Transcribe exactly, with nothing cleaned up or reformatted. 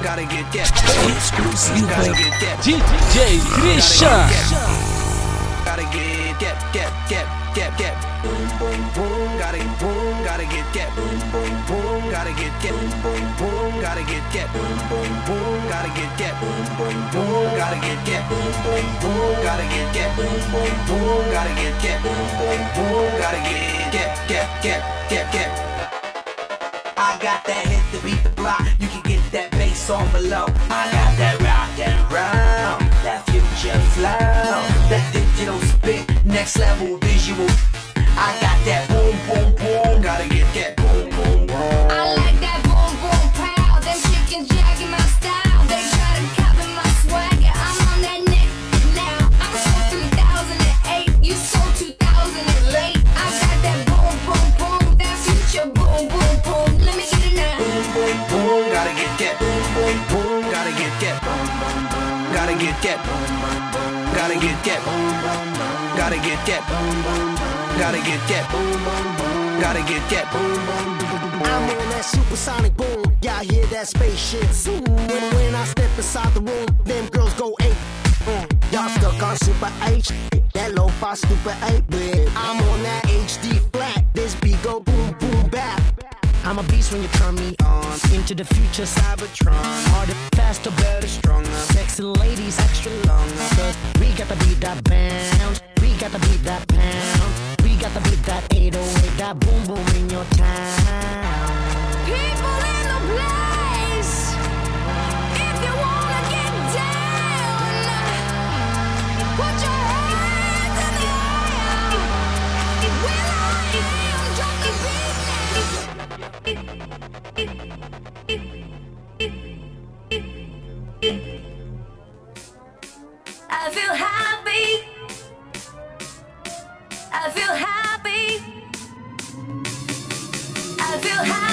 Gotta get get. Exclusiva Gotta get get. D J Christian. Gotta get get get get get get. Boom boom boom. Gotta boom. Gotta get get. Boom boom boom. Gotta get get. Boom boom. Gotta get get. Boom boom boom. Gotta get get. Boom boom boom. Gotta get get. Boom boom boom. Gotta get get. Boom boom boom. Gotta get get. Boom boom boom. Gotta get get get get get get. I got that hit to beat the block. You can get that bass on below. I got that rock and round, that future flow, that digital spit, next level visual. I got that boom boom boom. Gotta get that boom boom boom. I like that boom boom pow. Them chickens jacking my style. They try to copy my swagger. I'm on that neck now. I'm sold three thousand eight. You sold two thousand eight. I got that boom boom boom. That future boom boom boom. Let me get it now. Boom boom boom. Gotta get that boom boom boom. Gotta get that boom boom boom. Gotta get that boom boom boom. Gotta get that boom boom boom. Gotta get that boom boom boom. Gotta get that boom boom boom. Gotta get that boom boom boom. I'm on that supersonic boom. Y'all hear that spaceship zoom. When, when I step inside the room, them girls go eight. Mm. Y'all stuck on super H. That lo-fi stupid eight bit. I'm on that H D flat. This beat go boom boom bap. I'm a beast when you turn me on. Into the future Cybertron. Harder, faster, better, stronger. Sexy ladies extra longer. Cause we got to beat that bounce. We got to beat that pound. We got to beat that eight oh eight. That boom boom in your town. People in the place. If you wanna get down, put your hands in the air. Will I am drop the beat now. I feel happy. I feel happy. I feel happy.